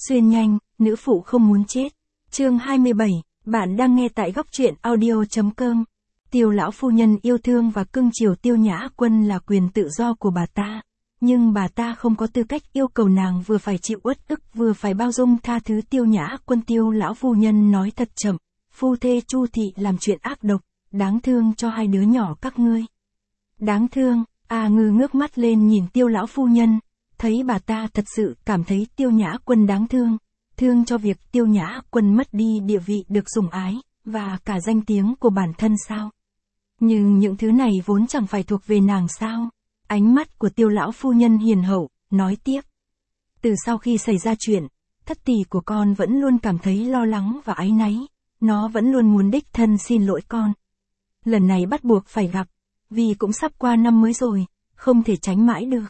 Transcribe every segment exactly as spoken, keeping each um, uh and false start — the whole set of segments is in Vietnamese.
Xuyên nhanh, nữ phụ không muốn chết. Chương hai mươi bảy, bạn đang nghe tại góc truyện audio chấm com. Tiêu lão phu nhân yêu thương và cưng chiều Tiêu Nhã Quân là quyền tự do của bà ta. Nhưng bà ta không có tư cách yêu cầu nàng vừa phải chịu uất ức vừa phải bao dung tha thứ Tiêu Nhã Quân. Tiêu lão phu nhân nói thật chậm, phu thê Chu thị làm chuyện ác độc, đáng thương cho hai đứa nhỏ các ngươi. Đáng thương, A Ngư ngước mắt lên nhìn Tiêu lão phu nhân, thấy bà ta thật sự cảm thấy Tiêu Nhã Quân đáng thương, thương cho việc Tiêu Nhã Quân mất đi địa vị được sủng ái, và cả danh tiếng của bản thân sao. Nhưng những thứ này vốn chẳng phải thuộc về nàng sao. Ánh mắt của Tiêu lão phu nhân hiền hậu, nói tiếp. Từ sau khi xảy ra chuyện, thất tỷ của con vẫn luôn cảm thấy lo lắng và áy náy, nó vẫn luôn muốn đích thân xin lỗi con. Lần này bắt buộc phải gặp, vì cũng sắp qua năm mới rồi, không thể tránh mãi được.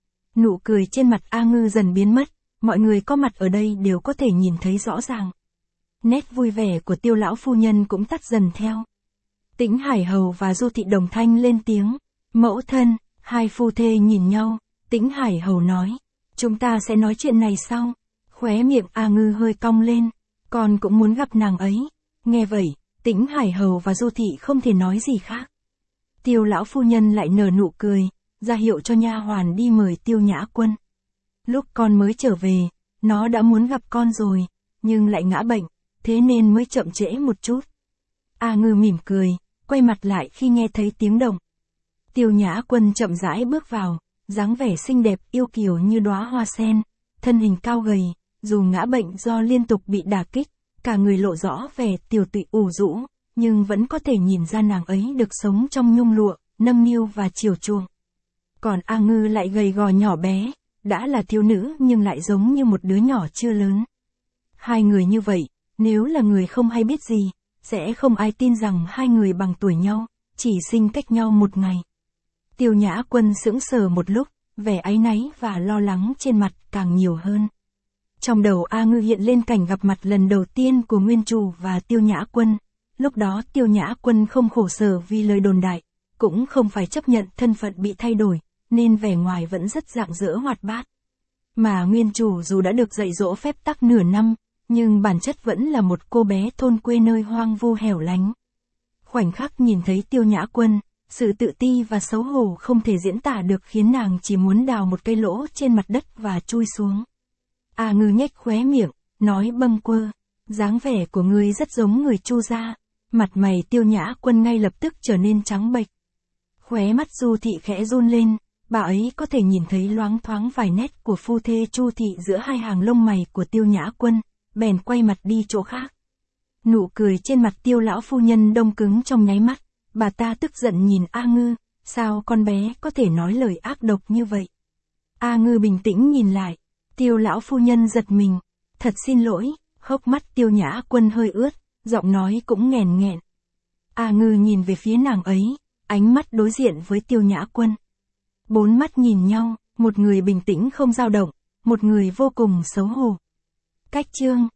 Nụ cười trên mặt A Ngư dần biến mất, mọi người có mặt ở đây đều có thể nhìn thấy rõ ràng. Nét vui vẻ của Tiêu lão phu nhân cũng tắt dần theo. Tĩnh Hải Hầu và Du Thị đồng thanh lên tiếng, mẫu thân. Hai phu thê nhìn nhau, Tĩnh Hải Hầu nói, chúng ta sẽ nói chuyện này sau. Khóe miệng A Ngư hơi cong lên, con cũng muốn gặp nàng ấy. Nghe vậy, Tĩnh Hải Hầu và Du Thị không thể nói gì khác. Tiêu lão phu nhân lại nở nụ cười, ra hiệu cho nha hoàn đi mời Tiêu Nhã Quân. Lúc con mới trở về, nó đã muốn gặp con rồi, nhưng lại ngã bệnh, thế nên mới chậm trễ một chút. A Ngư mỉm cười, quay mặt lại khi nghe thấy tiếng động. Tiêu Nhã Quân chậm rãi bước vào, dáng vẻ xinh đẹp yêu kiều như đóa hoa sen, thân hình cao gầy, dù ngã bệnh do liên tục bị đả kích, cả người lộ rõ vẻ tiểu tụy ủ rũ, nhưng vẫn có thể nhìn ra nàng ấy được sống trong nhung lụa, nâng niu và chiều chuộng. Còn A Ngư lại gầy gò nhỏ bé, đã là thiếu nữ nhưng lại giống như một đứa nhỏ chưa lớn. Hai người như vậy, nếu là người không hay biết gì, sẽ không ai tin rằng hai người bằng tuổi nhau, chỉ sinh cách nhau một ngày. Tiêu Nhã Quân sững sờ một lúc, vẻ áy náy và lo lắng trên mặt càng nhiều hơn. Trong đầu A Ngư hiện lên cảnh gặp mặt lần đầu tiên của Nguyên Chủ và Tiêu Nhã Quân. Lúc đó Tiêu Nhã Quân không khổ sở vì lời đồn đại, cũng không phải chấp nhận thân phận bị thay đổi, nên vẻ ngoài vẫn rất rạng rỡ hoạt bát. Mà Nguyên Chủ dù đã được dạy dỗ phép tắc nửa năm, nhưng bản chất vẫn là một cô bé thôn quê nơi hoang vu hẻo lánh. Khoảnh khắc nhìn thấy Tiêu Nhã Quân, sự tự ti và xấu hổ không thể diễn tả được khiến nàng chỉ muốn đào một cái lỗ trên mặt đất và chui xuống. A Ngư nhếch khóe miệng, nói bâng quơ, dáng vẻ của ngươi rất giống người Chu gia. Mặt mày Tiêu Nhã Quân ngay lập tức trở nên trắng bệch. Khóe mắt Du Thị khẽ run lên, bà ấy có thể nhìn thấy loáng thoáng vài nét của phu thê Chu Thị giữa hai hàng lông mày của Tiêu Nhã Quân, bèn quay mặt đi chỗ khác. Nụ cười trên mặt Tiêu lão phu nhân đông cứng trong nháy mắt. Bà ta tức giận nhìn A Ngư, sao con bé có thể nói lời ác độc như vậy? A Ngư bình tĩnh nhìn lại, Tiêu lão phu nhân giật mình, thật xin lỗi, hốc mắt Tiêu Nhã Quân hơi ướt, giọng nói cũng nghèn nghẹn. A Ngư nhìn về phía nàng ấy, ánh mắt đối diện với Tiêu Nhã Quân. Bốn mắt nhìn nhau, một người bình tĩnh không dao động, một người vô cùng xấu hổ. Cách chương